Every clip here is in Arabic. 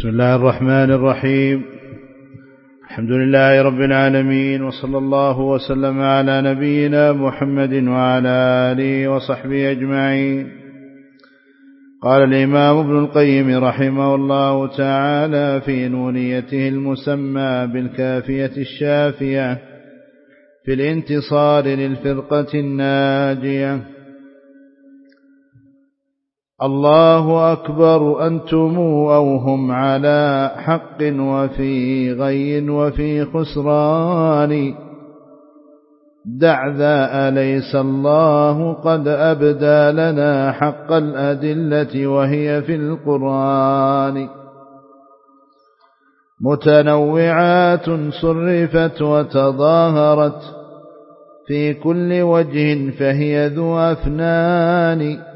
بسم الله الرحمن الرحيم. الحمد لله رب العالمين، وصلى الله وسلم على نبينا محمد وعلى آله وصحبه أجمعين. قال الإمام ابن القيم رحمه الله تعالى في نونيته المسمى بالكافية الشافية في الانتصار للفرقة الناجية: الله أكبر أنتم أو هم على حق وفي غي وفي خسران، دع ذا أليس الله قد أبدى لنا حق الأدلة وهي في القرآن، متنوعات صرفت وتظاهرت في كل وجه فهي ذو أفنان،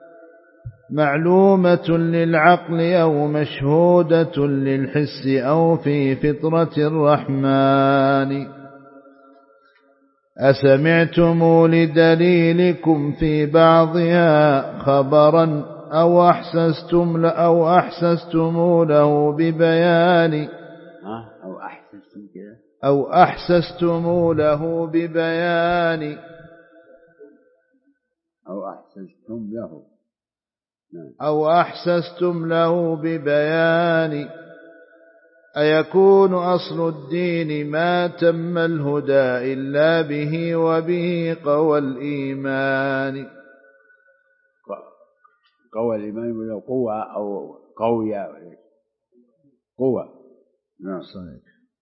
معلومة للعقل أو مشهودة للحس أو في فطرة الرحمن. أسمعتم لدليلكم في بعضها خبرا أو أحسستم له ببيان أو أحسستم له ببيان أو أحسستم له ببيان، أيكون أصل الدين ما تم الهدى إلا به وبه قوى الإيمان. قوى الإيمان ولا قوة أو قوية قوة، نعم صحيح.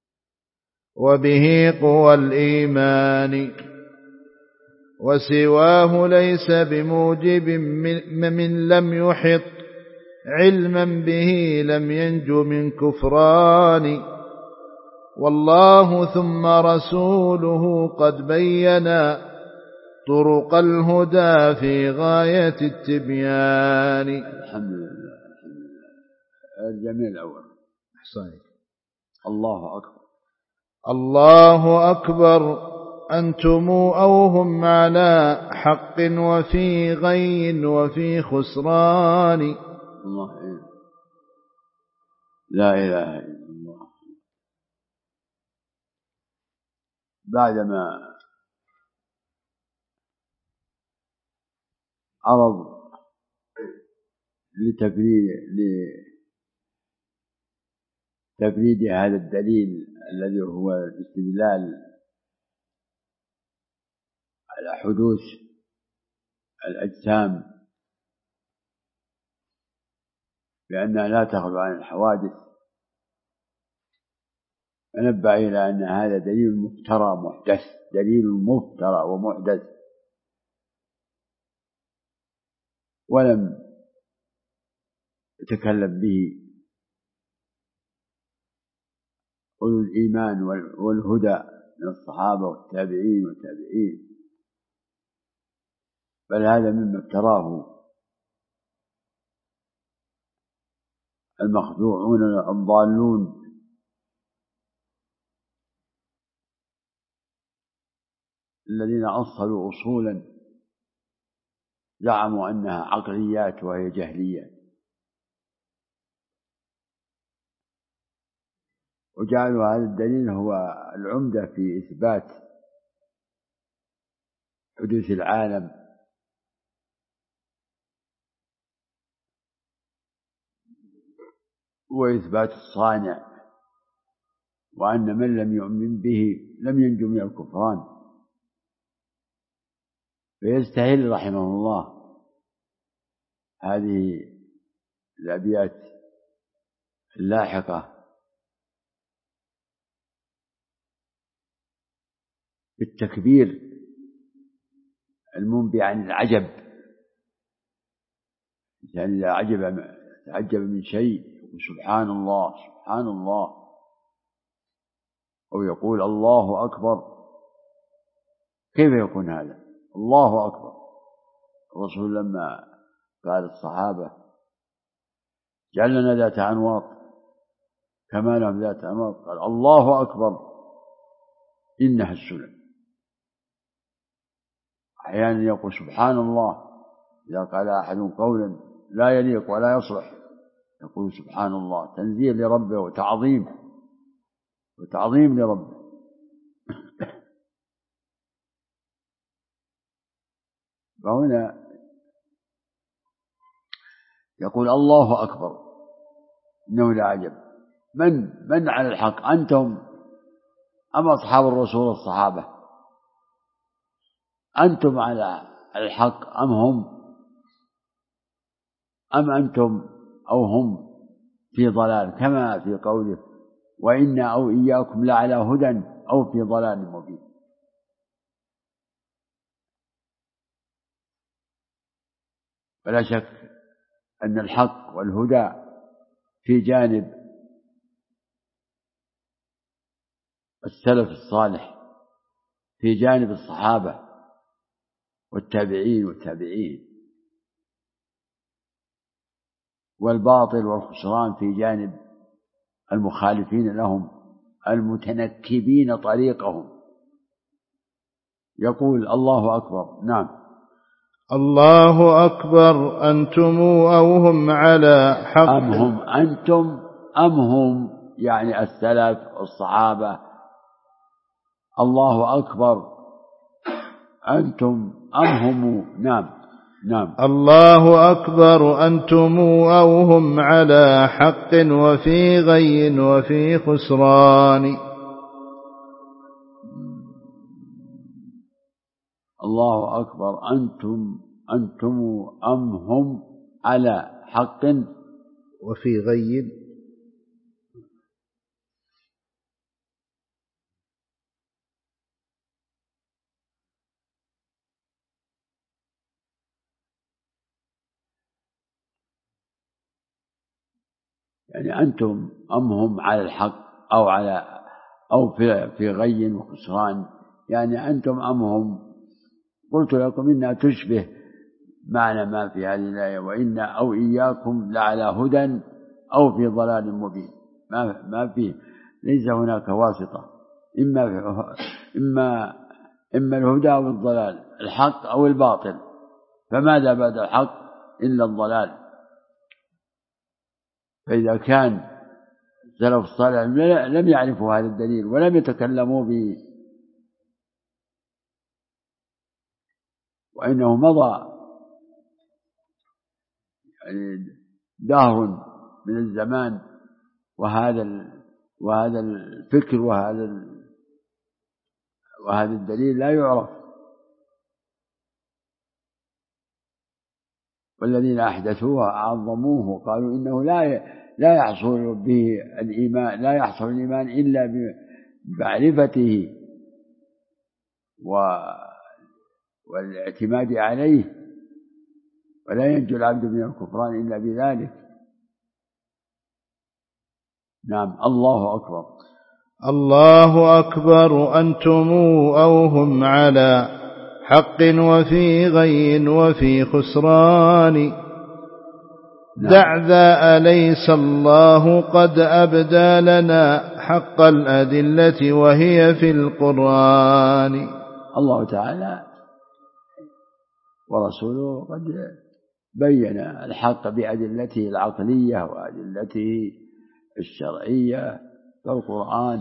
وبه قوى الإيمان، وسواه ليس بموجب من لم يحط علما به لم ينجو من كفران، والله ثم رسوله قد بينا طرق الهدى في غاية التبيان. الحمد لله. الجميع الأول صحيح. الله أكبر. الله أكبر أنتم أو هم على حق وفي غي وفي خسران. الله إله. لا إله إلا الله. بعدما عرض لتفريد هذا الدليل الذي هو الاستدلال على حدوث الأجسام بأنها لا تخلو عن الحوادث، فنبه إلى أن هذا دليل مفترى محدث، دليل مفترى ومحدث، ولم يتكلم به أولو الإيمان والهدى من الصحابة والتابعين والتابعين، بل هذا مما افتراه المخدوعون الضالون الذين أصلوا أصولا زعموا أنها عقليات وهي جهليات، وجعلوا هذا الدليل هو العمدة في إثبات حدوث العالم وإثبات الصانع، وأن من لم يؤمن به لم ينجو من الكفران. فيستهل رحمه الله هذه الأبيات اللاحقة بالتكبير المنبئ عن العجب، يعني إذا تعجب من شيء سبحان الله سبحان الله، أو يقول الله أكبر، كيف يكون هذا؟ الله أكبر. الرسول لما قال الصحابة جعل لنا ذات أنواط كما لهم ذات أنواط، قال الله أكبر إنها السنن. أحيانا يقول سبحان الله إذا قال أحد قولا لا يليق ولا يصلح يقول سبحان الله تنزيه لربه وتعظيم لربه. فهنا يقول الله أكبر إنه لعجب. من على الحق، أنتم أم أصحاب الرسول الصحابة؟ أنتم على الحق أم هم، أم أنتم أو هم في ضلال، كما في قوله وإنا أو إياكم لعلى هدى أو في ضلال مبين. ولا شك أن الحق والهدى في جانب السلف الصالح، في جانب الصحابة والتابعين، والباطل والخسران في جانب المخالفين لهم المتنكبين طريقهم. يقول الله أكبر. نعم. الله أكبر أنتم أو هم على حق. أم هم أنتم أم هم، يعني السلف الصحابة. الله أكبر أنتم أم هم. نعم. الله أكبر أنتم أو هم على حق وفي غي وفي خسران. الله أكبر أنتم أم هم على حق وفي غي. يعني أنتم أم هم على الحق أو في غي وخسران، يعني أنتم أم هم. قلت لكم إنها تشبه معنى ما في هذه الآية وإنا أو إياكم لعلى هدى أو في ضلال مبين. ما فيه، ليس هناك واسطة، إما الهدى أو الضلال، الحق أو الباطل. فماذا بعد الحق إلا الضلال؟ فإذا كان السلف الصالح لم يعرفوا هذا الدليل ولم يتكلموا به، وإنه مضى يعني دهر من الزمان وهذا الفكر وهذا الدليل لا يعرف، والذين أحدثوه عظموه وقالوا إنه لا يحصل به الإيمان، لا يحصل الإيمان إلا بمعرفته والاعتماد عليه، ولا ينجو العبد من الكفران إلا بذلك. نعم. الله أكبر. الله أكبر أنتم أو هم على حق وفي غي وفي خسران. دع ذا أليس الله قد أبدى لنا حق الأدلة وهي في القرآن. الله تعالى ورسوله قد بين الحق بأدلته العقلية وأدلته الشرعية، فالقرآن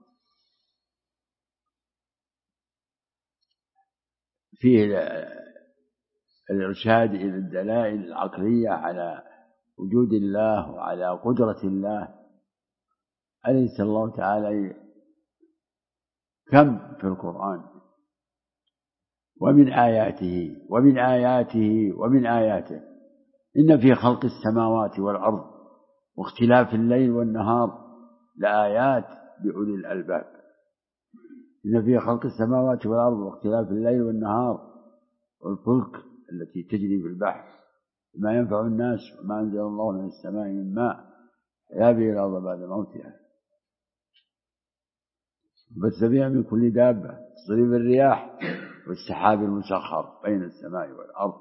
فيه الإرشاد إلى الدلائل العقلية على وجود الله وعلى قدرة الله. أليس الله تعالى كم في القرآن ومن آياته إن في خلق السماوات والأرض واختلاف الليل والنهار لآيات لأولي الألباب. إن في خلق السماوات والأرض واختلاف الليل والنهار والفلك التي تجري في البحر بما ينفع الناس وما أنزل الله من السماء من ماء يحيي به الأرض بعد موتها بث فيها من كل دابة تصريف الرياح والسحاب المسخر بين السماء والأرض.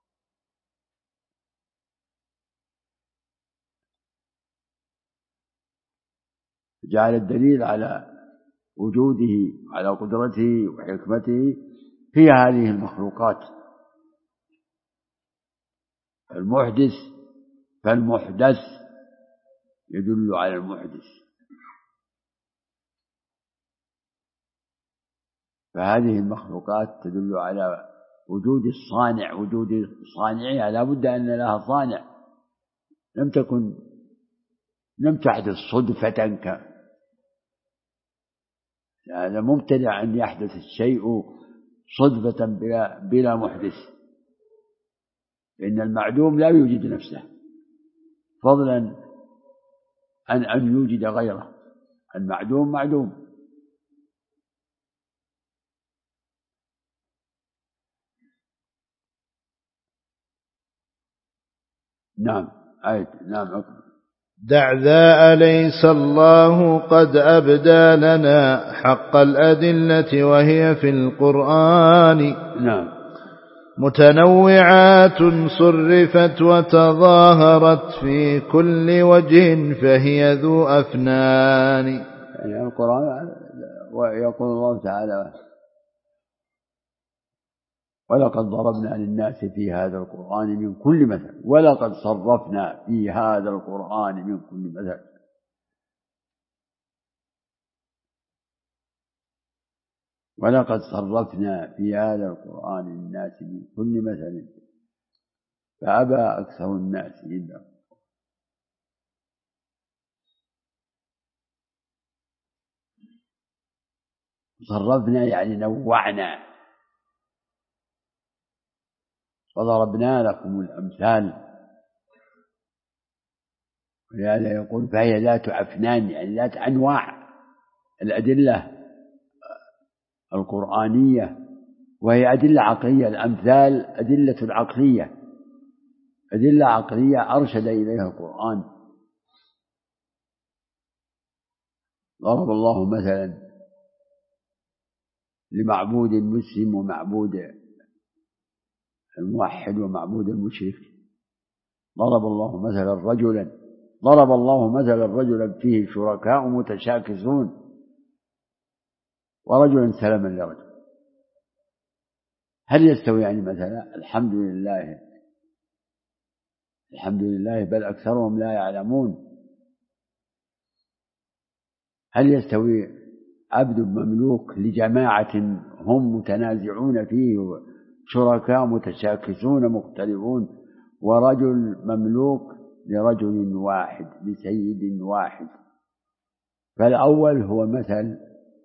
جعل الدليل على وجوده على قدرته وحكمته في هذه المخلوقات. المحدث فالمحدث يدل على المحدث. فهذه المخلوقات تدل على وجود الصانع، وجود صانعها، لا بد أن لها صانع، لم تحدث صدفة هذا مبتدع أن يحدث الشيء صدفة بلا محدث، لأن المعدوم لا يوجد نفسه فضلا عن أن يوجد غيره، المعدوم معدوم. نعم نعم. دع ذا أليس الله قد أبدى لنا حق الأدلة وهي في القرآن. نعم. متنوعات صرفت وتظاهرت في كل وجه فهي ذو أفنان. يعني القرآن ويقول الله تعالى: ولقد ضربنا للناس في هذا القرآن من كل مثل ولقد صرفنا في هذا القرآن من كل مثل. ولقد صرفنا في هذا القرآن للناس من كل مثل فأبى أكثر الناس إلا. صرفنا يعني نوعنا، وضربنا لكم الأمثال، ولهذا يقول فهي ذات أفنان، يعني ذات أنواع الأدلة القرآنية، وهي أدلة عقلية. الأمثال أدلة عقلية، أدلة عقلية أرشد إليها القرآن. ضرب الله مثلا لمعبود مسلم ومعبود الموحد ومعبود المشرك. ضرب الله مثلا رجلا فيه شركاء متشاكسون ورجلا سلما لرجل، هل يستويان مثلا؟ الحمد لله بل أكثرهم لا يعلمون. هل يستوي عبد مملوك لجماعة هم متنازعون فيه شركاء متشاكسون مختلفون، ورجل مملوك لرجل واحد لسيد واحد؟ فالأول هو مثل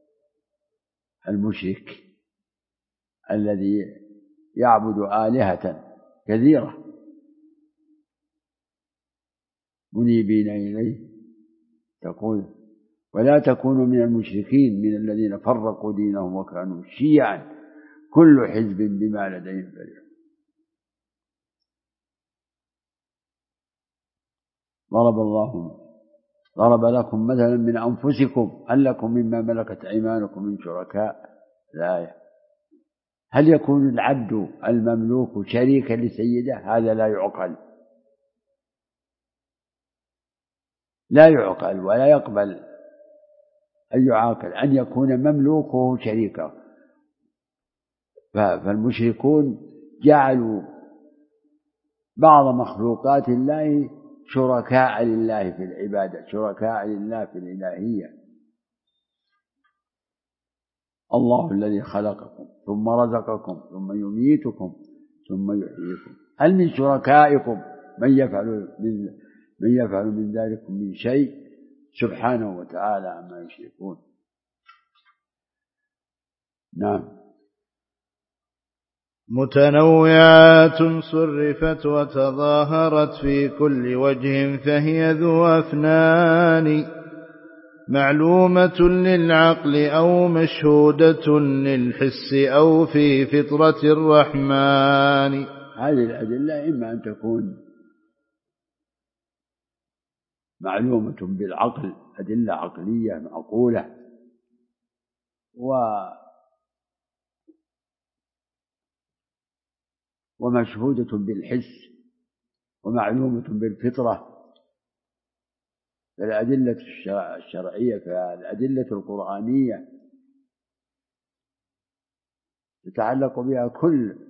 المشرك الذي يعبد آلهة كثيرة منيبين إليه، تقول: ولا تكونوا من المشركين من الذين فرقوا دينهم وكانوا شيعا كل حزب بما لديهم فرحون. ضرب لكم مثلا من أنفسكم هل لكم مما ملكت أيمانكم من شركاء. الآية. هل يكون العبد المملوك شريكا لسيده؟ هذا لا يعقل ولا يقبل أن يعاقل أن يكون مملوكه شريكا. فالمشركون جعلوا بعض مخلوقات الله شركاء لله في العبادة، شركاء لله في الإلهية. الله الذي خلقكم ثم رزقكم ثم يميتكم ثم يحييكم، هل من شركائكم من يفعل من ذلك من شيء؟ سبحانه وتعالى عما يشركون. نعم. متنوعات صرفت وتظاهرت في كل وجه فهي ذو أفنان، معلومة للعقل أو مشهودة للحس أو في فطرة الرحمن. هذه الأدلة إما أن تكون معلومة بالعقل، أدلة عقلية معقولة، ومشهودة بالحس، ومعلومة بالفطرة. فالأدلة الشرعية كالأدلة القرآنية يتعلق بها كل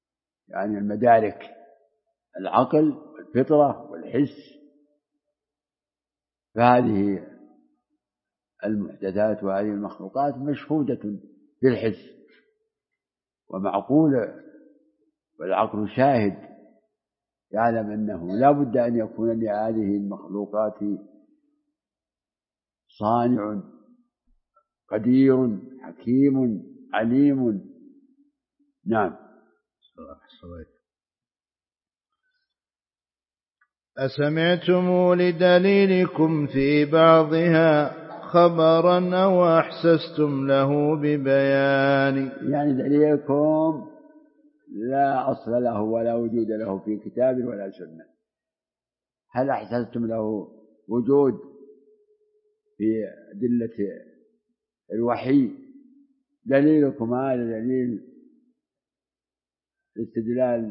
المدارك: العقل والفطرة والحس فهذه المحدثات وهذه المخلوقات مشهودة بالحس ومعقولة، والعقل شاهد يعلم أنه لا بد أن يكون لهذه المخلوقات صانع قدير حكيم عليم. نعم. أسمعتم لدليلكم في بعضها خبرا أو أحسستم له ببيان. يعني دليلكم لا أصل له ولا وجود له في كتاب ولا سنة. هل أحسستم له وجود في أدلة الوحي؟ دليلكم هذا دليل الاستدلال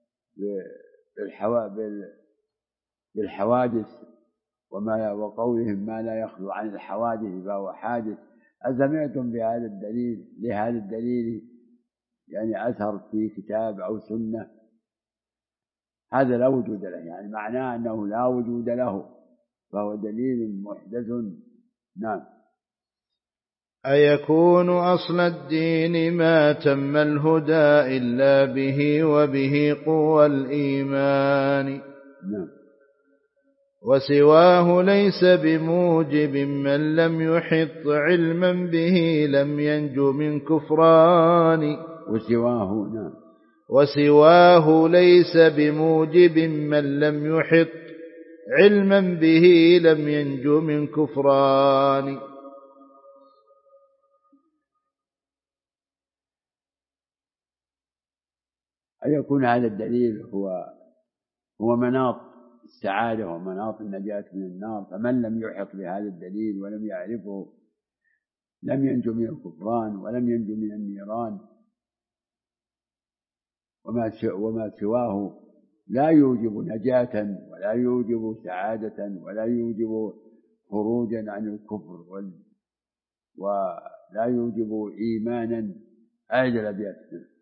بالحوادث وقولهم ما لا يخلو عن الحوادث فهو حادث. أسمعتم بهذا الدليل لهذا الدليل يعني أثر في كتاب أو سنة؟ هذا لا وجود له، يعني معناه أنه لا وجود له فهو دليل محدث. نعم. أيكون أصل الدين ما تم الهدى إلا به وبه قوى الإيمان. نعم. وسواه ليس بموجب من لم يحط علما به لم ينجو من كفران. وسواه. نعم. وسواه ليس بموجب من لم يحط علما به لم ينجو من كفران. أن يكون هذا الدليل هو مناط السعادة ومناط النجاة من النار، فمن لم يحط بهذا الدليل ولم يعرفه لم ينجو من الكفران ولم ينجو من النيران. وما سواه لا يوجب نجاة ولا يوجب سعادة ولا يوجب خروجا عن الكفر ولا يوجب إيمانا. أعد الأبيات.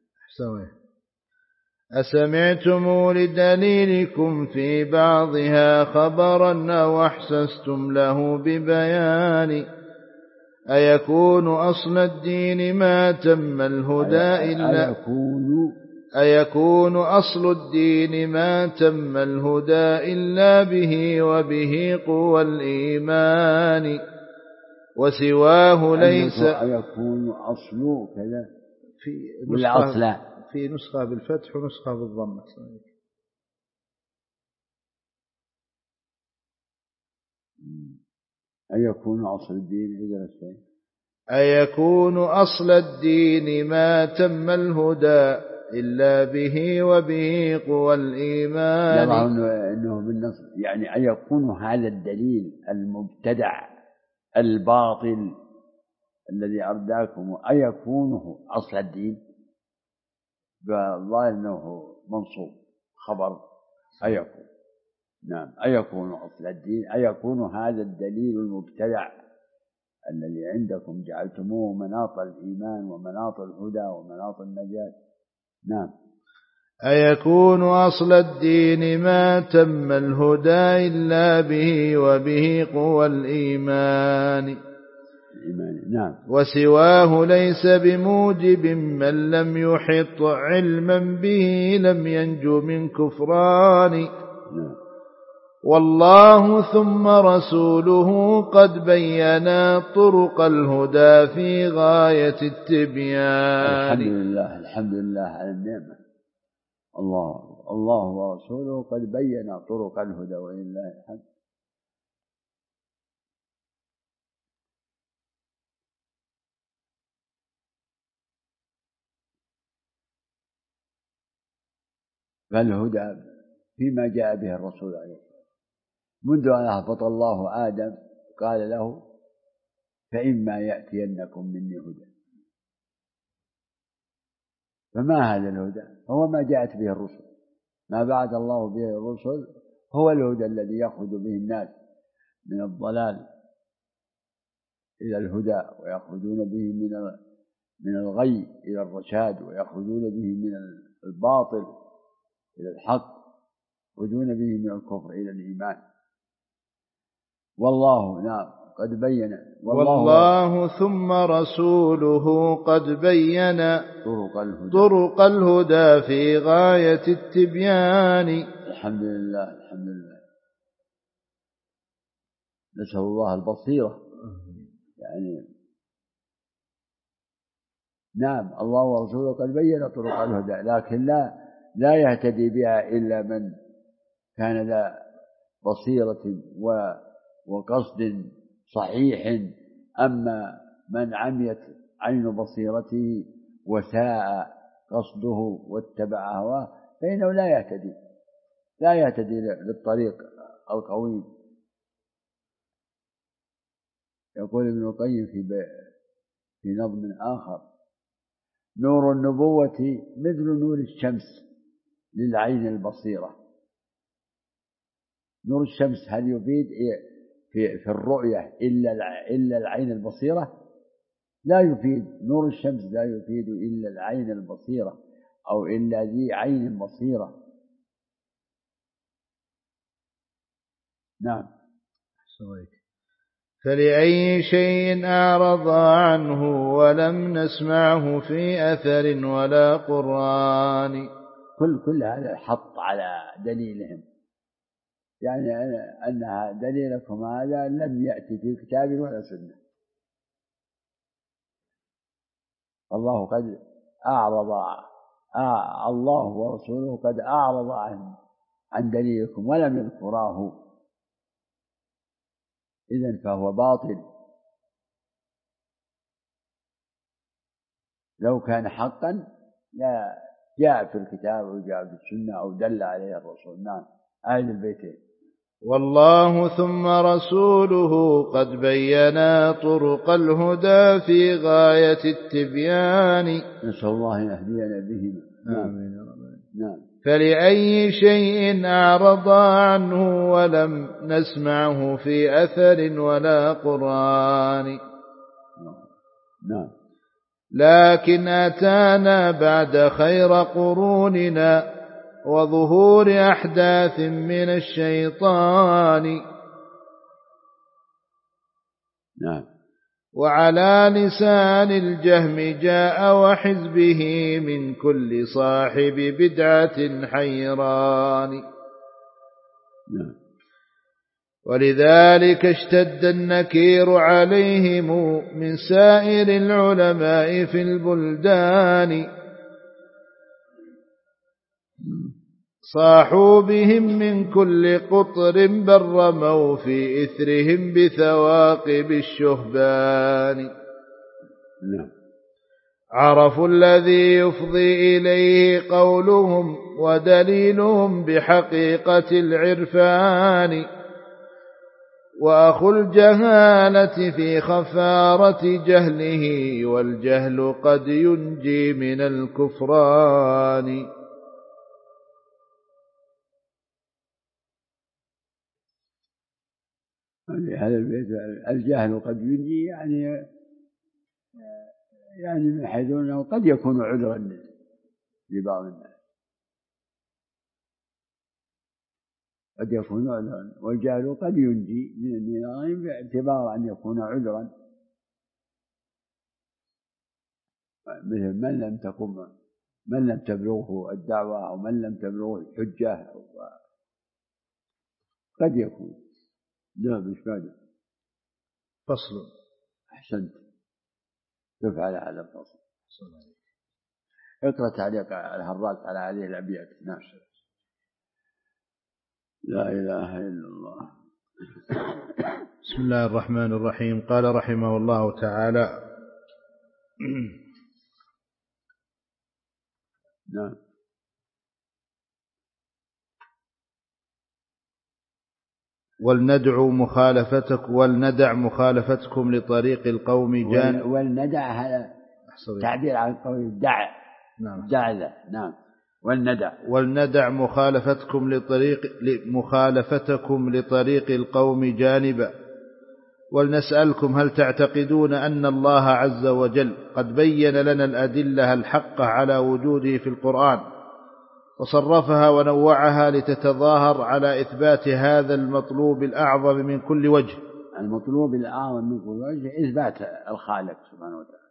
أسمعتم لدليلكم في بعضها خبرا أو أحسستم له ببيان. أيكون أصل الدين ما تم الهدى إلا أيكون أصل الدين ما تم الهدى إلا به وبه قوى الإيمان. وسواه ليس. أيكون أصل كذا في نسخة بالفتح ونسخة بالضم. أيكون أصل الدين إذا الشيء أيكون أصل الدين ما تم الهدى إلا به وبه قوى الإيمان. يرى أنه بالنص يعني أيكون هذا الدليل المبتدع الباطل الذي أرداكم أيكونه أصل الدين؟ بالله أنه منصوب خبر أيكون. نعم. أيكون أصل الدين أيكون هذا الدليل المبتدع الذي عندكم جعلتموه مناط الإيمان ومناط الهدى ومناط النجاة. نعم. أيكون أصل الدين ما تم الهدى إلا به وبه قوى الإيمان. نعم. وسواه ليس بموجب من لم يحط علما به لم ينجو من كفران. نعم. والله ثم رسوله قد بينا طرق الهدى في غاية التبيان. الحمد لله على النعمة. الله ورسوله قد بينا طرق الهدى ولله الحمد. فالهدى فيما جاء به الرسول عليه الصلاة والسلام منذ أن أهبط الله آدم قال له فإما يأتينكم مني هدى. فما هذا الهدى؟ هو ما جاءت به الرسل، ما بعث الله به الرسل هو الهدى الذي يخرج به الناس من الضلال إلى الهدى ويخرجون به من الغي إلى الرشاد ويخرجون به من الباطل إلى الحق، يخرجون به من الكفر إلى الإيمان. والله نعم قد بين والله ثم رسوله قد بين طرق الهدى في غاية التبيان. الحمد لله الحمد لله. نسأل الله البصيرة يعني. نعم الله ورسوله قد بين طرق الهدى، لكن لا يهتدي بها إلا من كان ذا بصيرة وقصد صحيح. أما من عميت عين بصيرته وساء قصده واتبع هواه فإنه لا يهتدي للطريق القويم. يقول ابن القيم في نظم آخر: نور النبوة مثل نور الشمس للعين البصيرة. نور الشمس هل يفيد في الرؤية إلا العين البصيرة؟ لا يفيد. نور الشمس لا يفيد إلا العين البصيرة أو إلا ذي عين بصيرة. نعم. فلأي شيء أعرض عنه ولم نسمعه في أثر ولا قرآن. كل هذا حط على دليلهم، يعني أنها دليلكم هذا لم يأتي في كتاب ولا سنة. الله قد أعرض الله ورسوله قد أعرض عن دليلكم ولم يذكراه، إذن فهو باطل. لو كان حقا لا جاء في الكتاب وجاء في السنة أو دل عليه الرسول. نعم. آية البيتين: والله ثم رسوله قد بينا طرق الهدى في غاية التبيان. نسأل الله أن يهدينا بهما. آمين. نعم. فلأي شيء أعرض عنه ولم نسمعه في أثر ولا قرآن. نعم. لكن أتانا بعد خير قروننا وظهور أحداث من الشيطان. نعم. وعلى لسان الجهم جاء وحزبه من كل صاحب بدعة حيران. نعم. ولذلك اشتد النكير عليهم من سائر العلماء في البلدان. صاحوا بهم من كل قطر بل رموا في إثرهم بثواقب الشهبان. نعم. عرفوا الذي يفضي إليه قولهم ودليلهم بحقيقة العرفان. وأخو الجهالة في خفارة جهله والجهل قد ينجي من الكفران. هذا البيت: الجهل قد ينجي، يعني من حيث أنه قد يكون عذرا لبعض الناس، قد يكون عذرا، والجهل قد ينجي من النار باعتبار أن يكون عذرا، مثل من لم تبلغه الدعوة أو من لم تبلغه الحجة قد يكون. نعم. إشكاله فصل. أحسنت. تفعل على الفصل. اقرأ تعليق الهراس على هذه الأبيات. نعم. لا إله إلا الله. بسم الله الرحمن الرحيم. قال رحمه الله تعالى: نعم. ولندع مخالفتكم لطريق القوم ولندع هذا تعبير عن قول دع. نعم. دع. نعم. ولندع مخالفتكم لطريق القوم جانبا. ولنسألكم: هل تعتقدون أن الله عز وجل قد بين لنا الأدلة الحقة على وجوده في القرآن وصرفها ونوعها لتتظاهر على إثبات هذا المطلوب الأعظم من كل وجه، المطلوب الأعظم من كل وجه إثبات الخالق سبحانه وتعالى.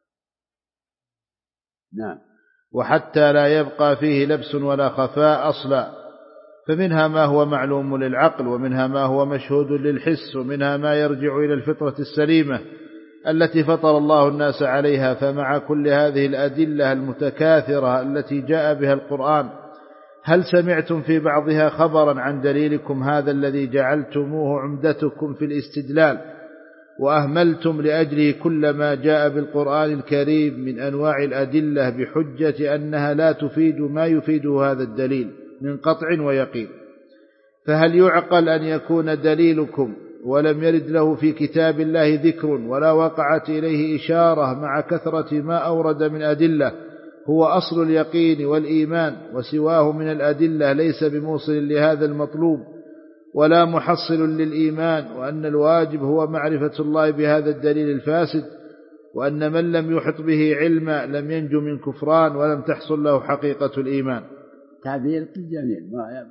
نعم. وحتى لا يبقى فيه لبس ولا خفاء أصلا، فمنها ما هو معلوم للعقل، ومنها ما هو مشهود للحس، ومنها ما يرجع إلى الفطرة السليمة التي فطر الله الناس عليها. فمع كل هذه الأدلة المتكاثرة التي جاء بها القرآن، هل سمعتم في بعضها خبرا عن دليلكم هذا الذي جعلتموه عمدتكم في الاستدلال، وأهملتم لأجله كل ما جاء بالقرآن الكريم من أنواع الأدلة بحجة أنها لا تفيد ما يفيده هذا الدليل من قطع ويقين؟ فهل يعقل أن يكون دليلكم ولم يرد له في كتاب الله ذكر ولا وقعت إليه إشارة مع كثرة ما أورد من أدلة هو أصل اليقين والإيمان، وسواه من الأدلة ليس بموصل لهذا المطلوب ولا محصل للإيمان، وأن الواجب هو معرفة الله بهذا الدليل الفاسد، وأن من لم يحط به علما لم ينجو من كفران ولم تحصل له حقيقة الإيمان؟ تعبير جميل.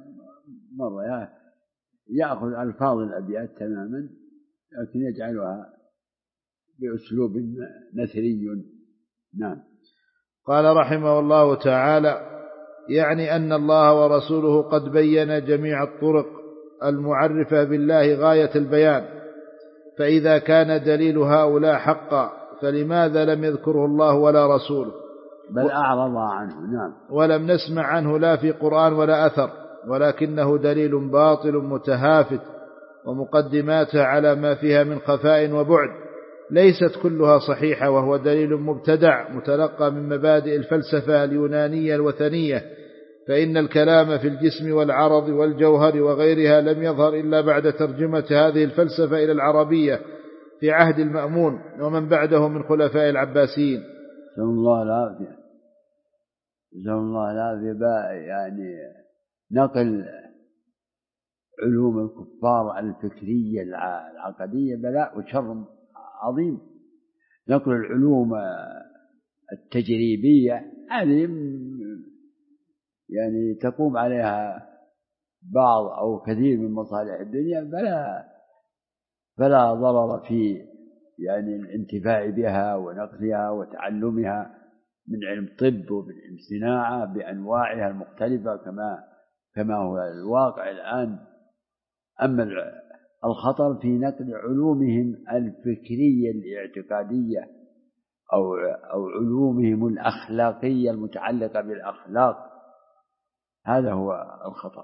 مرة يأخذ ألفاظ الأبيات تماما لكن يجعلها بأسلوب نثري. نعم. قال رحمه الله تعالى: يعني أن الله ورسوله قد بين جميع الطرق المعرفة بالله غاية البيان، فإذا كان دليل هؤلاء حقا فلماذا لم يذكره الله ولا رسوله، بل أعرض عنه؟ نعم. ولم نسمع عنه لا في قرآن ولا أثر، ولكنه دليل باطل متهافت، ومقدماتها على ما فيها من خفاء وبعد ليست كلها صحيحة، وهو دليل مبتدع متلقى من مبادئ الفلسفة اليونانية الوثنية، فإن الكلام في الجسم والعرض والجوهر وغيرها لم يظهر إلا بعد ترجمة هذه الفلسفة إلى العربية في عهد المأمون ومن بعده من خلفاء العباسيين. نسأل الله العافية. نسأل الله العافية. يعني نقل علوم الكفار الفكرية العقدية بلاء وشر عظيم. نقل العلوم التجريبية هذه يعني تقوم عليها بعض أو كثير من مصالح الدنيا فلا ضرر في يعني الانتفاع بها ونقلها وتعلمها من علم طب ومن علم صناعة بأنواعها المختلفة كما هو الواقع الآن. أما الخطر في نقل علومهم الفكرية الاعتقادية أو علومهم الأخلاقية المتعلقة بالأخلاق، هذا هو الخطر.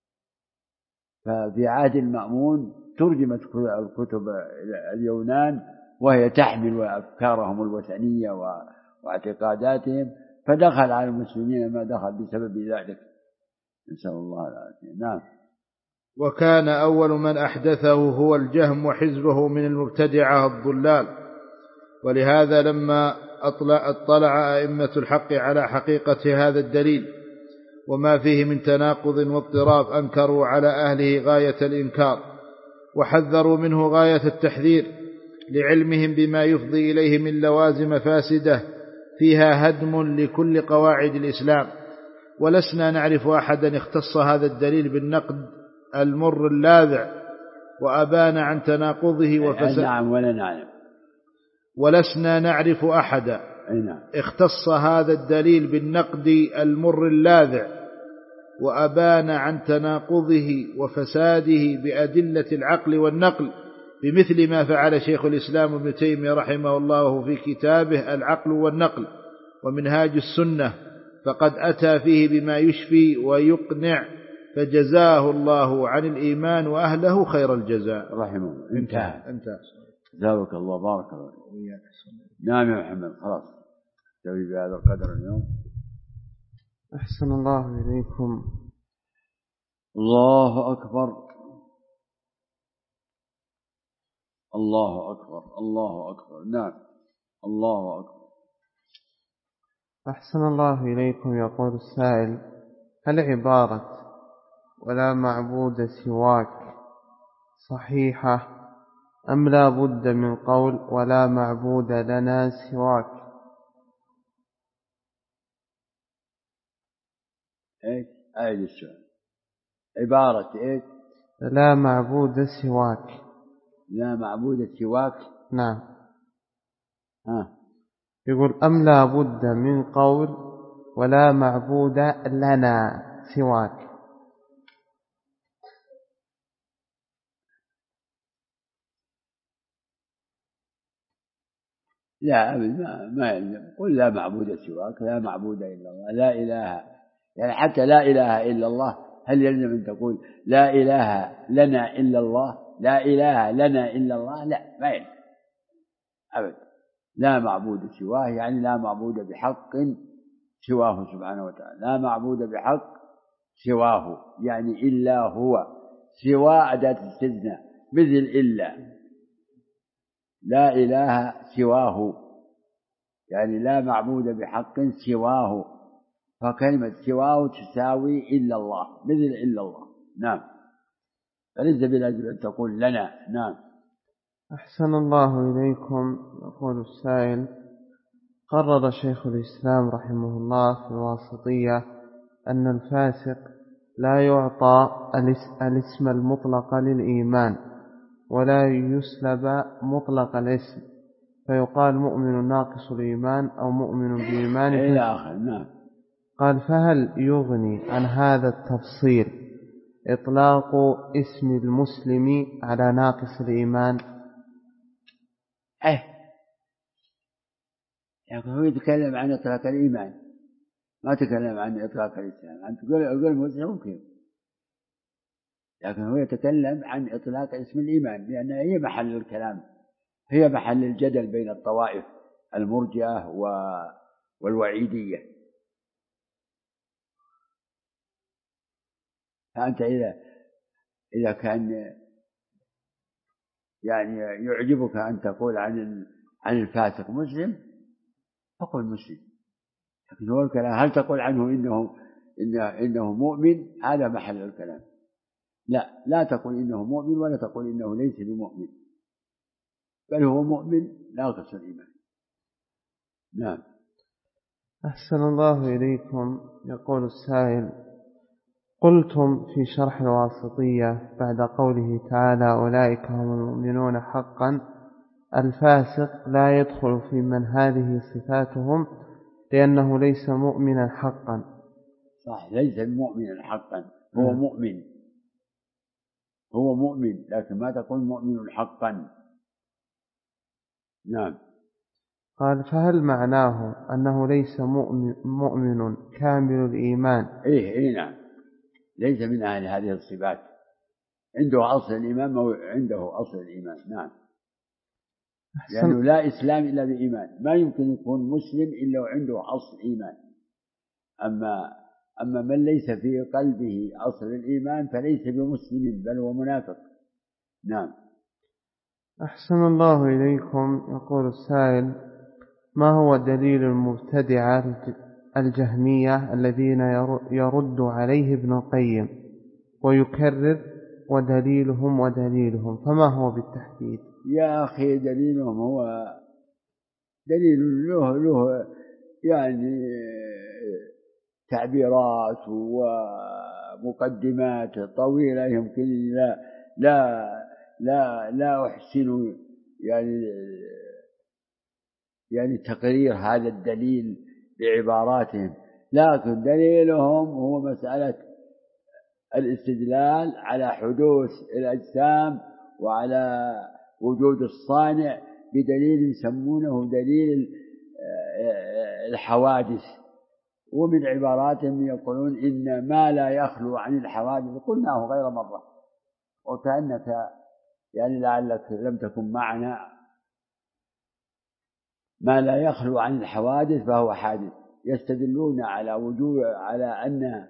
ففي عهد المأمون ترجمت الكتب اليونان وهي تحمل أفكارهم الوثنية واعتقاداتهم، فدخل على المسلمين ما دخل بسبب ذلك. نسأل الله العافية. نعم. وكان أول من أحدثه هو الجهم وحزبه من المبتدعة الضلال، ولهذا لما اطلع أئمة الحق على حقيقة هذا الدليل وما فيه من تناقض واضطراب أنكروا على أهله غاية الإنكار، وحذروا منه غاية التحذير، لعلمهم بما يفضي إليه من لوازم فاسدة فيها هدم لكل قواعد الإسلام. ولسنا نعرف أحدا اختص هذا الدليل بالنقد المر اللاذع وأبان عن تناقضه وفساد. نعم. ولا نعلم. ولسنا نعرف أحدا اختص هذا الدليل بالنقد المر اللاذع وأبان عن تناقضه وفساده بأدلة العقل والنقل بمثل ما فعل شيخ الإسلام ابن تيمية رحمه الله في كتابه العقل والنقل ومنهاج السنة، فقد أتى فيه بما يشفي ويقنع، فجزاه الله عن الإيمان وأهله خير الجزاء رحمه. انتهى. جزاك الله. بارك الله. نعم يا محمد. خلاص نكتفي بهذا القدر اليوم. أحسن الله إليكم. الله أكبر. الله أكبر. الله أكبر. نعم. الله أكبر. أحسن الله إليكم. يقول السائل: هل عبارة ولا معبود سواك صحيحة أم لا بد من قول ولا معبود لنا سواك؟ إيش أعيد السؤال. عبارة إيش؟ لا معبود سواك. لا معبود سواك. نعم. يقول أم لا بد من قول ولا معبود لنا سواك. لا ما يلزم. قل لا معبود سواك، لا معبود إلا الله، لا إله، يعني حتى لا إله إلا الله هل يلزم أن تقول لا إله لنا إلا الله؟ لا إله لنا إلا الله، لا ما يلزم أبدا. لا معبود سواه يعني لا معبود بحق سواه سبحانه وتعالى، لا معبود بحق سواه يعني إلا هو. سوى أداة استثناء مثل إلا، لا إله سواه يعني لا معبود بحق سواه، فكلمة سواه تساوي إلا الله، مثل إلا الله. نعم، فليس بالأجل أن تقول لنا. نعم. أحسن الله إليكم. يقول السائل: قرر شيخ الإسلام رحمه الله في الواسطية أن الفاسق لا يعطى الاسم المطلق للإيمان ولا يسلب مطلق الاسم، فيقال مؤمن ناقص الإيمان أو مؤمن بإيمان إلى آخر. نعم. قال: فهل يغني عن هذا التفصيل إطلاق اسم المسلم على ناقص الإيمان؟ يعني هو يتكلم عن إطلاق الإيمان، ما تكلم عن إطلاق الإسلام. أنت تقول مسلم كيف، لكن هو يتكلم عن إطلاق اسم الإيمان، لأن هي محل الكلام، هي محل الجدل بين الطوائف المرجئة والوعيدية. فأنت إذا كان يعني يعجبك أن تقول عن الفاسق مسلم فقل مسلم، لكن هو الكلام هل تقول عنه إنه مؤمن؟ هذا محل الكلام. لا تقول إنه مؤمن ولا تقول إنه ليس بمؤمن، بل هو مؤمن ناقص الإيمان. نعم. أحسن الله إليكم. يقول السائل: قلتم في شرح الواسطية بعد قوله تعالى أولئك هم المؤمنون حقا الفاسق لا يدخل في من هذه صفاتهم لأنه ليس مؤمنا حقا. صح، ليس مؤمنا حقا، هو مؤمن، هو مؤمن، لكن ما تقول مؤمن حقا. نعم. قال: فهل معناه أنه ليس مؤمن كامل الإيمان؟ إيه نعم، ليس من أهل هذه الصفات، عنده أصل الإيمان، عنده أصل الإيمان. نعم. لأنه لا إسلام إلا بإيمان، ما يمكن يكون مسلم إلا وعنده أصل إيمان. أما من ليس في قلبه أصل الإيمان فليس بمسلم بل هو منافق. نعم. أحسن الله إليكم. يقول السائل: ما هو دليل المبتدعة الجهمية الذين يرد عليه ابن القيم ويكرر ودليلهم فما هو بالتحديد؟ يا أخي دليلهم هو دليل له يعني تعبيرات ومقدمات طويلة يمكن لا أحسن يعني تقرير هذا الدليل بعباراتهم، لكن دليلهم هو مسألة الاستدلال على حدوث الأجسام وعلى وجود الصانع بدليل يسمونه دليل الحوادث. ومن عباراتهم يقولون إن ما لا يخلو عن الحوادث، قلناه غير مرة وكأنك يعني لعلك لم تكن معنا، ما لا يخلو عن الحوادث فهو حادث. يستدلون على أن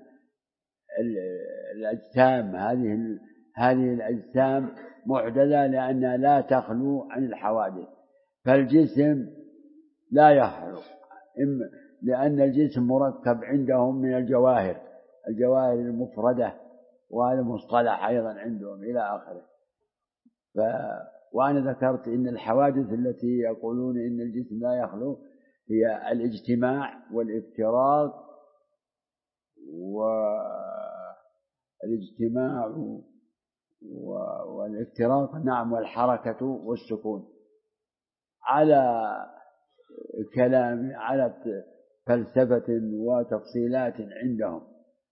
الأجسام هذه الأجسام محدثة لأنها لا تخلو عن الحوادث، فالجسم لا يخلو، لأن الجسم مركب عندهم من الجواهر المفردة، وهذا مصطلح أيضا عندهم إلى آخره. وأنا ذكرت إن الحوادث التي يقولون إن الجسم لا يخلو هي الاجتماع والافتراق والافتراق نعم، والحركة والسكون، على كلام، على فلسفة وتفصيلات عندهم.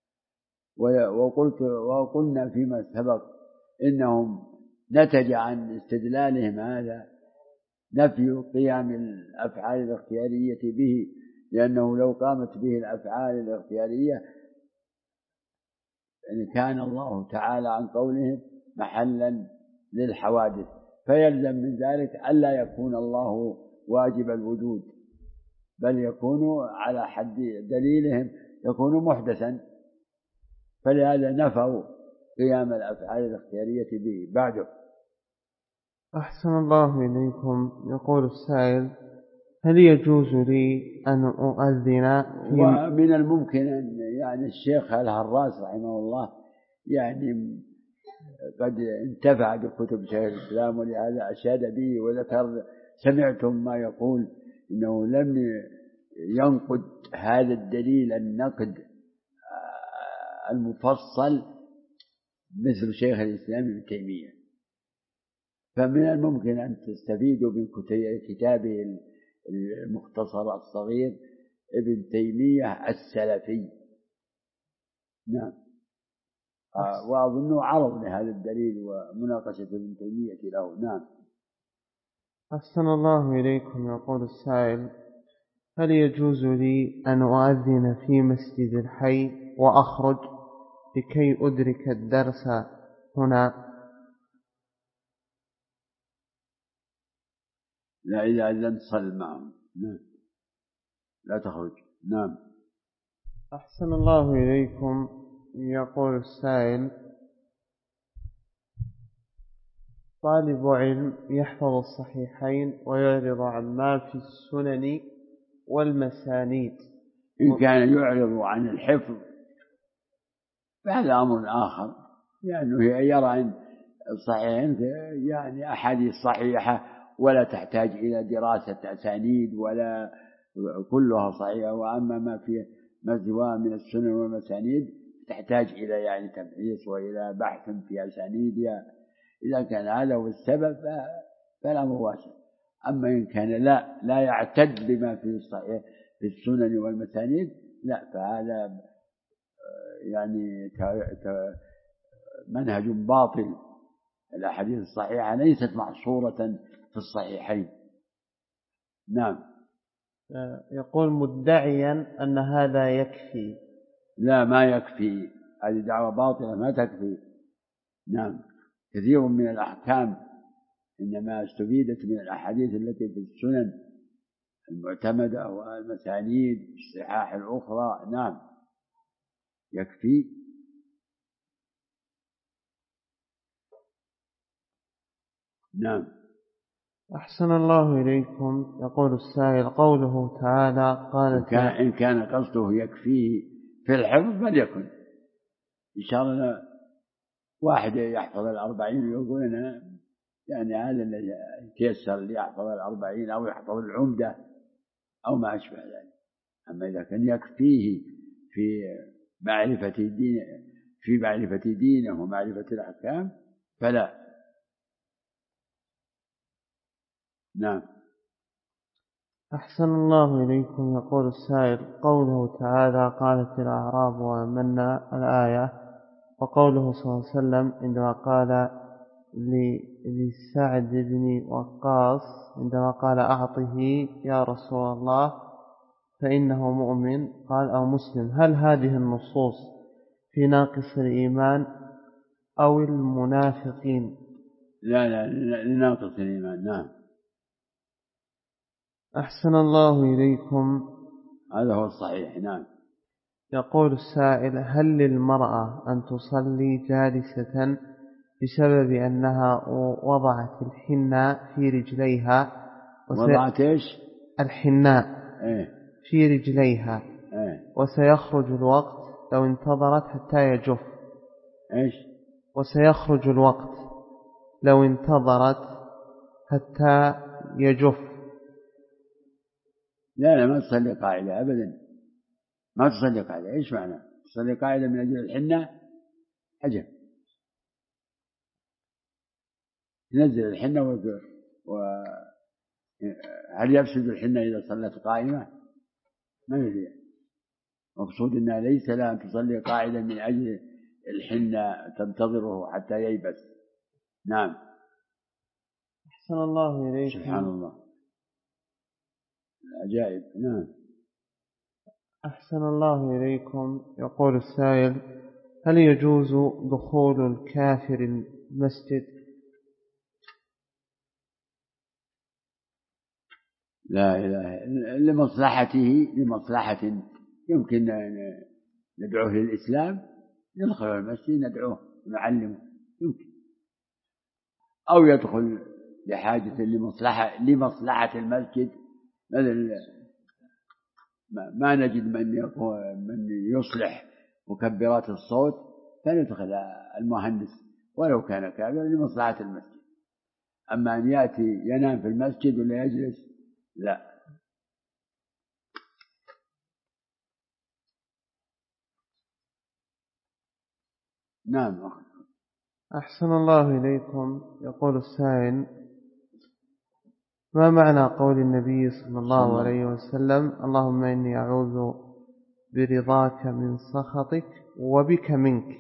وقلنا فيما سبق إنهم نتج عن استدلالهم هذا نفي قيام الأفعال الاختيارية به، لأنه لو قامت به الأفعال الاختيارية كان الله تعالى عن قولهم محلا للحوادث، فيلزم من ذلك ألا يكون الله واجب الوجود، بل يكون على حد دليلهم يكون محدثا، فلهذا نفوا قيام الأفعال الاختيارية به. بعده أحسن الله إليكم. يقول السائل: هل يجوز لي أن أؤذن في ومن الممكن أن يعني الشيخ الهراس رحمه الله يعني قد انتفع بكتب شيخ الإسلام، ولهذا أشاد به وذكر، سمعتم ما يقول إنه لم ينقد هذا الدليل النقد المفصل مثل شيخ الإسلام ابن تيمية. فمن الممكن أن تستفيدوا من كتابه المختصر الصغير ابن تيمية السلفي. نعم. وأظن عرض لهذا الدليل ومناقشة ابن تيمية له. نعم. أحسن الله إليكم. يقول السائل: هل يجوز لي أن أؤذن في مسجد الحي وأخرج لكي أدرك الدرس هنا؟ لا، إذا أذن صل معهم. نعم، لا تخرج. نعم. أحسن الله إليكم. يقول السائل: طالب علم يحفظ الصحيحين ويعرض عن ما في السنن والمسانيد. إن كان يعرض عن الحفظ فهذا أمر آخر، لأنه يرى أن الصحيحين يعني أحاديث صحيحة ولا تحتاج إلى دراسة أسانيد ولا كلها صحيحة، وأما ما سواه من السنن والمسانيد تحتاج إلى يعني تمحيص وإلى بحث في أسانيدها. إذا كان هذا هو السبب فالأمر واسع. أما إن كان لا يعتد بما في الصحيح في السنن والمسانيد، لا، فهذا يعني منهج باطل. الأحاديث الصحيحة ليست محصورة في الصحيحين. نعم. يقول مدعيا أن هذا يكفي. لا، ما يكفي، هذه دعوة باطلة ما تكفي. نعم. كثير من الأحكام إنما استفيدت من الأحاديث التي في السنن المعتمدة والمسانيد الصحاح الأخرى. نعم، يكفي. نعم. أحسن الله إليكم. يقول السائل: قوله تعالى قالت إن كان قصده يكفيه في الحفظ فليكن. إن شاء الله واحد يحفظ 40 ويقول أنا يعني هذا الذي يتيسر لي يحفظ 40 أو يحفظ العمدة أو ما أشبه ذلك. أما إذا كان يكفيه في معرفة دينه ومعرفة الأحكام فلا. نعم. أحسن الله إليكم. يقول السائل: قوله تعالى قالت الأعراب آمنا الآية، وقوله صلى الله عليه وسلم عندما قال لسعد بن وقاص عندما قال أعطه يا رسول الله فإنه مؤمن قال أو مسلم، هل هذه النصوص في ناقص الإيمان أو المنافقين؟ لا، لناقص الإيمان. نعم. أحسن الله إليكم. هذا هو الصحيح. نعم. يقول السائل: هل للمرأة أن تصلي جالسة بسبب أنها وضعت الحناء في رجليها وضعت إيش؟ الحناء في رجليها وسيخرج الوقت لو انتظرت حتى يجف؟ إيش؟ وسيخرج الوقت لو انتظرت حتى يجف. لا، ما تصلي قاعدة أبدا، ما تصلي قاعدة. إيش معنى تصلي قاعدة من أجل الحنة؟ عجب. ينزل الحنة وهل يفسد الحنة إذا صلت قائمة؟ ما يدري. مقصود أنها ليس لها أن تصلي قاعدة من أجل الحنة تنتظره حتى ييبس. نعم. أحسن الله إليكم. سبحان الله، العجائب. نعم. أحسن الله إليكم. يقول السائل: هل يجوز دخول الكافر المسجد؟ لا إله لمصلحة يمكن ندعوه للإسلام، ندخل المسجد ندعوه ونعلمه يمكن، أو يدخل لحاجة لمصلحة المسجد، مثل ما نجد من يصلح مكبرات الصوت فندخل المهندس ولو كان كافرا لمصلحة المسجد. أما أن يأتي ينام في المسجد ولا يجلس لا. نعم. أحسن الله إليكم. يقول السائل: ما معنى قول النبي صلى الله عليه وسلم: اللهم إني أعوذ برضاك من سخطك وبك منك؟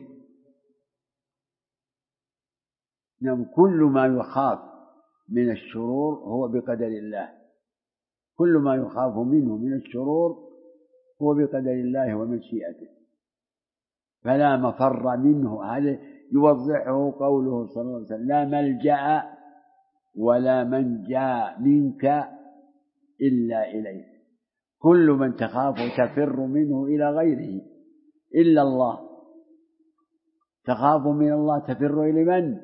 نعم. كل ما يخاف من الشرور هو بقدر الله، كل ما يخاف منه من الشرور هو بقدر الله ومشيئته، فلا مفر منه. هذا يوضحه قوله صلى الله عليه وسلم: لا ملجأ ولا منجا منك إلا إليك. كل من تخاف تفر منه إلى غيره إلا الله. تخاف من الله تفر إلى من؟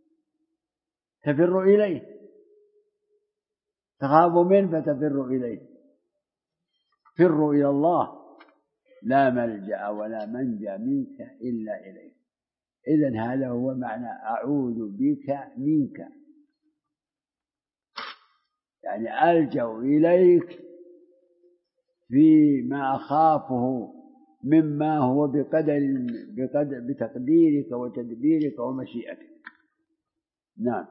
تفر إليه. تخاف منه فتفر إليه. فر إلى الله. لا ملجأ ولا منجا منك إلا إليك. إذن هذا هو معنى أعوذ بك منك، يعني ألجأ إليك فيما أخافه مما هو بتقديرك وتدبيرك ومشيئتك. نعم.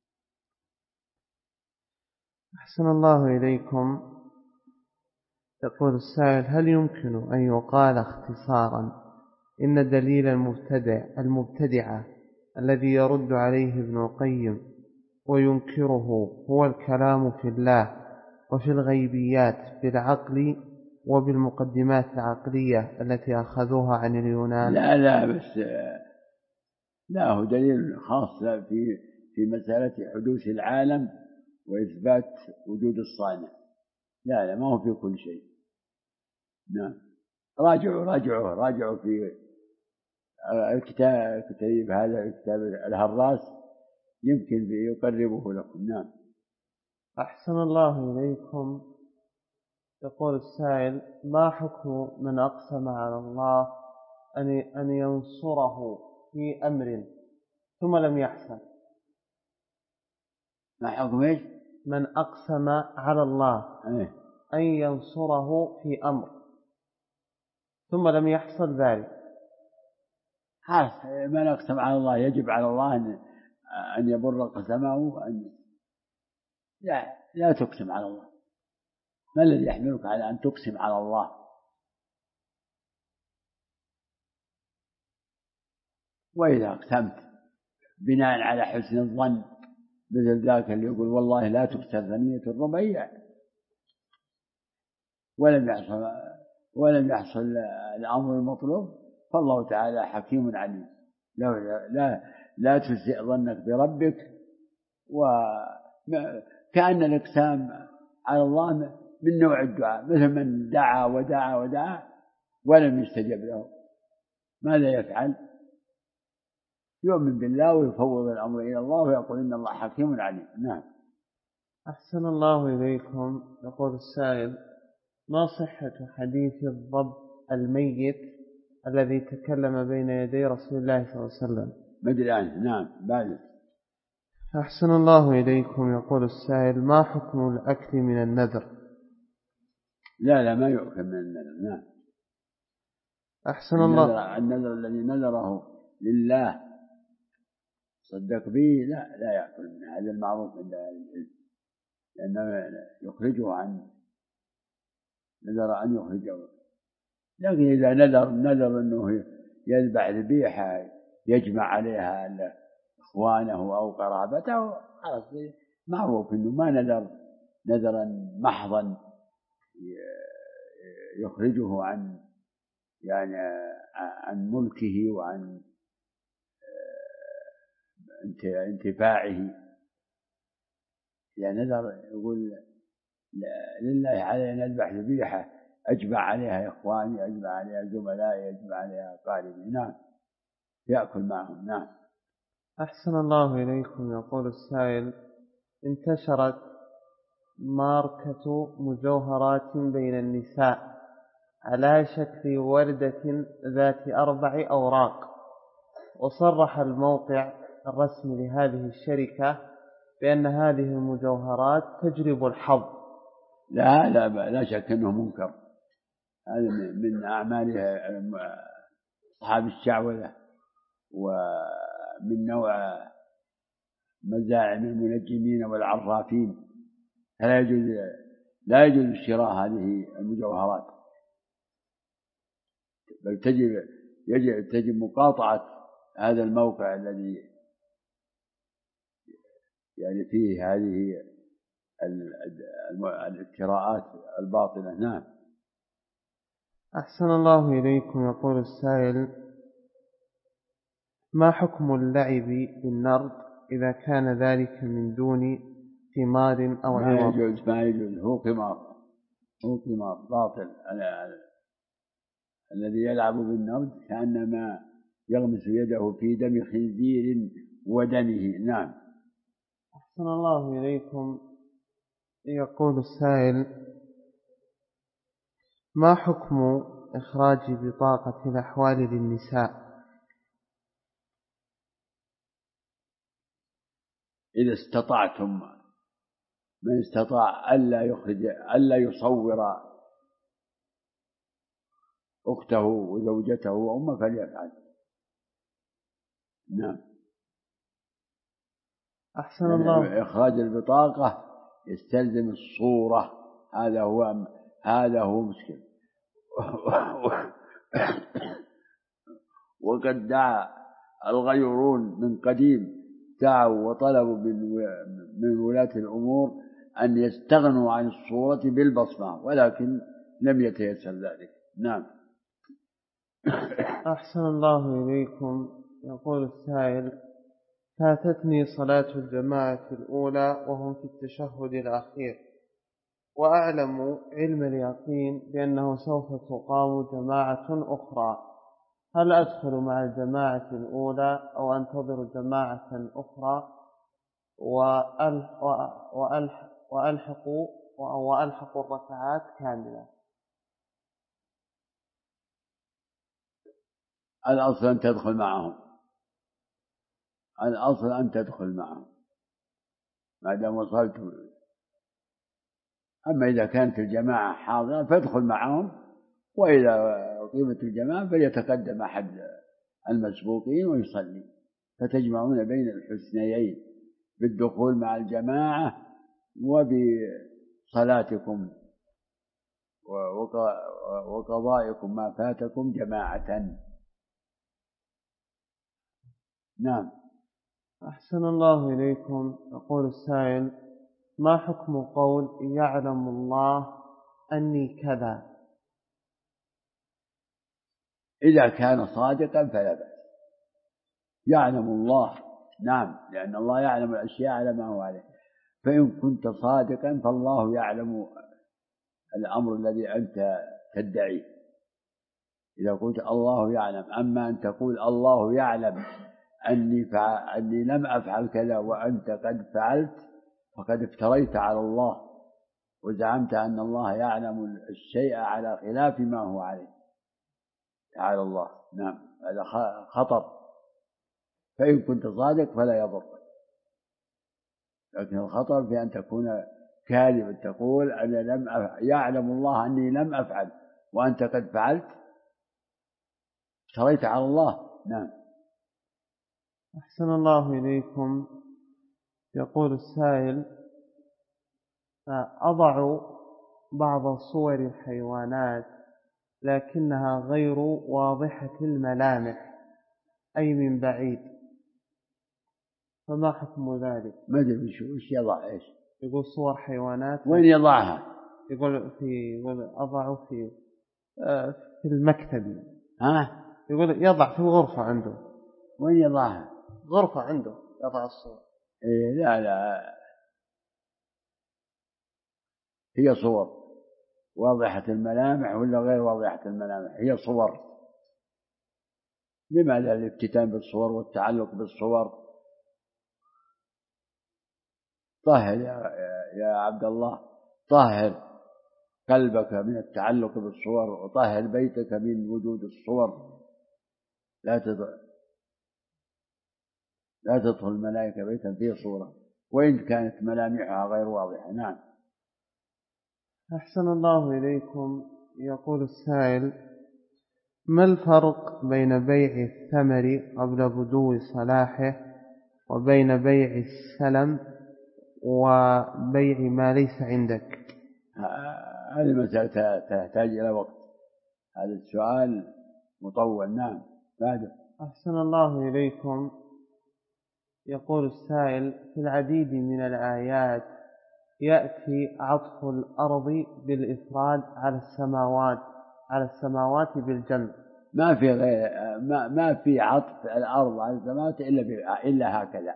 أحسن الله إليكم. يقول السائل: هل يمكن أن يقال اختصارا إن دليل المبتدعة الذي يرد عليه ابن القيم وينكره هو الكلام في الله وفي الغيبيات بالعقل وبالمقدمات العقلية التي أخذوها عن اليونان؟ لا بس لا، هو دليل خاص في مسألة حدوث العالم وإثبات وجود الصانع. لا ما هو في كل شيء. نعم. راجعوا في الكتاب هذا، الكتاب الهراس، يمكن يقربه لكم. نعم. أحسن الله إليكم. يقول السائل: ما حكم من أقسم على الله أن ينصره في أمر ثم لم يحصل؟ ما حكم إيش؟ من أقسم على الله أن ينصره في أمر ثم لم يحصل ذلك. من أقسم على الله يجب على الله أن يبر قسمه، لا تقسم على الله. ما الذي يحملك على أن تقسم على الله؟ وإذا أقسمت بناء على حسن الظن، مثل ذاك اللي يقول والله لا تكسر ثنية الربيع ولم يحصل الأمر المطلوب، فالله تعالى حكيم عليم. لا تسيء ظنك بربك. وكأن الإقسام على الله من نوع الدعاء، مثل من دعا ودعا ودعا ولم يستجب له، ماذا يفعل؟ يؤمن بالله ويفوض الأمر إلى الله ويقول إن الله حكيم عليم. نعم. أحسن الله إليكم. يقول السائل: ما صحة حديث الضب الميت الذي تكلم بين يدي رسول الله صلى الله عليه وسلم؟ بدل عنه. نعم. بعد. أحسن الله إليكم. يقول السائل: ما حكم الأكل من النذر؟ لا ما يؤكل من النذر. نعم. أحسن الله. النذر الذي نذره لله صدق به لا يأكل منه، هذا المعروف عند أهل العلم، لأنه يخرجه عن نذر أن يخرجه. لكن إذا نذر أنه يذبح ذبيحة يجمع عليها إخوانه أو قرابته، خلاص معروف أنه ما نذرا محضا يخرجه عن يعني عن ملكه وعن انتفاعه. إذا نذر يقول لله علي أن أذبح ذبيحة أجمع عليها إخواني، أجمع عليها زملائي، أجمع عليها أقاربي، نعم، يأكل معهم. نعم. أحسن الله إليكم. يقول السائل: انتشرت ماركة مجوهرات بين النساء على شكل وردة ذات 4 أوراق، وصرح الموقع الرسمي لهذه الشركة بأن هذه المجوهرات تجلب الحظ. لا شك أنه منكر، هذا من أعمالها أصحاب الشعوذة، ومن نوع مزاعم المنجمين والعرافين، لا يجوز شراء هذه المجوهرات، بل تجب مقاطعة هذا الموقع الذي يعني فيه هذه الافتراءات الباطلة. نعم. أحسن الله إليكم. يقول السائل: ما حكم اللعب بالنرد إذا كان ذلك من دون ثمار أو عوض؟ ما يجوز، هو قمار باطل. الذي يلعب بالنرد كأنما يغمس يده في دم خنزير ودمه. نعم. أحسن الله إليكم. يقول السائل: ما حكم إخراج بطاقة الأحوال للنساء؟ إذا استطعتم، من استطاع ألا يصور أخته وزوجته وأمه فليفعل. نعم. أحسن الله. إخراج البطاقة يستلزم الصورة، هذا هو مشكل. وقد دعا الغيورون من قديم، دعوا وطلبوا من ولاة الأمور أن يستغنوا عن الصورة بالبصمة، ولكن لم يتيسر ذلك. نعم. أحسن الله إليكم. يقول السائل: فاتتني صلاة الجماعة الأولى وهم في التشهد الأخير، وأعلم علم اليقين بأنه سوف تقام جماعة أخرى، هل أدخل مع الجماعة الأولى أو أنتظر جماعة أخرى وألحق الركعات كاملة؟ الأصل أن تدخل معهم ما دام وصلت. أما إذا كانت الجماعة حاضرة فادخل معهم، وإذا قيمت الجماعة فليتقدم أحد المسبوقين ويصلي، فتجمعون بين الحسنيين بالدخول مع الجماعة وبصلاتكم وقضائكم ما فاتكم جماعة. نعم. أحسن الله إليكم. يقول السائل: ما حكم قول يعلم الله أني كذا؟ إذا كان صادقا فلا بأس، يعلم الله، نعم، لأن الله يعلم الأشياء على ما هو عليه، فإن كنت صادقا فالله يعلم الأمر الذي أنت تدعيه. إذا قلت الله يعلم، أما أن تقول الله يعلم أني لم أفعل كذا وأنت قد فعلت، فقد افتريت على الله وزعمت أن الله يعلم الشيء على خلاف ما هو عليه تعالى الله. نعم، هذا خطر. فإن كنت صادق فلا يضر، لكن الخطر في أن تكون كاذبا، تقول يعلم الله أني لم أفعل وأنت قد فعلت، افتريت على الله. نعم. أحسن الله إليكم. يقول السائل: أضع بعض صور الحيوانات لكنها غير واضحة الملامح أي من بعيد، فما حكم ذلك؟ ما أدري وش يضع إيش؟ يقول صور حيوانات. وين يضعها؟ يقول أضع في المكتب. ها؟ يقول يضع في الغرفة عنده. وين يضعها؟ غرفة عنده يضع الصور. إيه لا هي صور واضحة الملامح ولا غير واضحة الملامح؟ هي صور. لماذا الافتتان بالصور والتعلق بالصور؟ طهر يا عبد الله، طهر قلبك من التعلق بالصور، وطهر بيتك من وجود الصور. لا تدخل الملائكة بيتا فيه صورة وإن كانت ملامحها غير واضحة. نعم. أحسن الله إليكم. يقول السائل: ما الفرق بين بيع الثمر قبل بدو صلاحه وبين بيع السلم وبيع ما ليس عندك؟ هذه مسألة تحتاج إلى وقت، هذا السؤال مطول. نعم. بعد. أحسن الله إليكم. يقول السائل: في العديد من الآيات يأتي عطف الأرض بالإفراد على السماوات بالجمع. ما في عطف الأرض على السماوات إلا هكذا.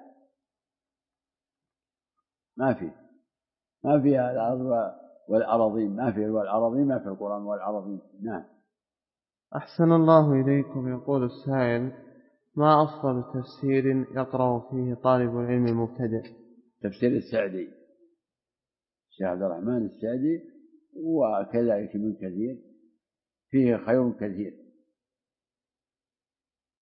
ما في الأرض والأراضين، ما في والأراضين، ما في القرآن والأراضين. نعم. أحسن الله إليكم. يقول السائل: ما أفضل تفسير يقرأ فيه طالب العلم المبتدئ؟ تفسير السعدي، الشيخ عبد الرحمن السعدي، وكذلك ابن كثير، فيه خير كثير.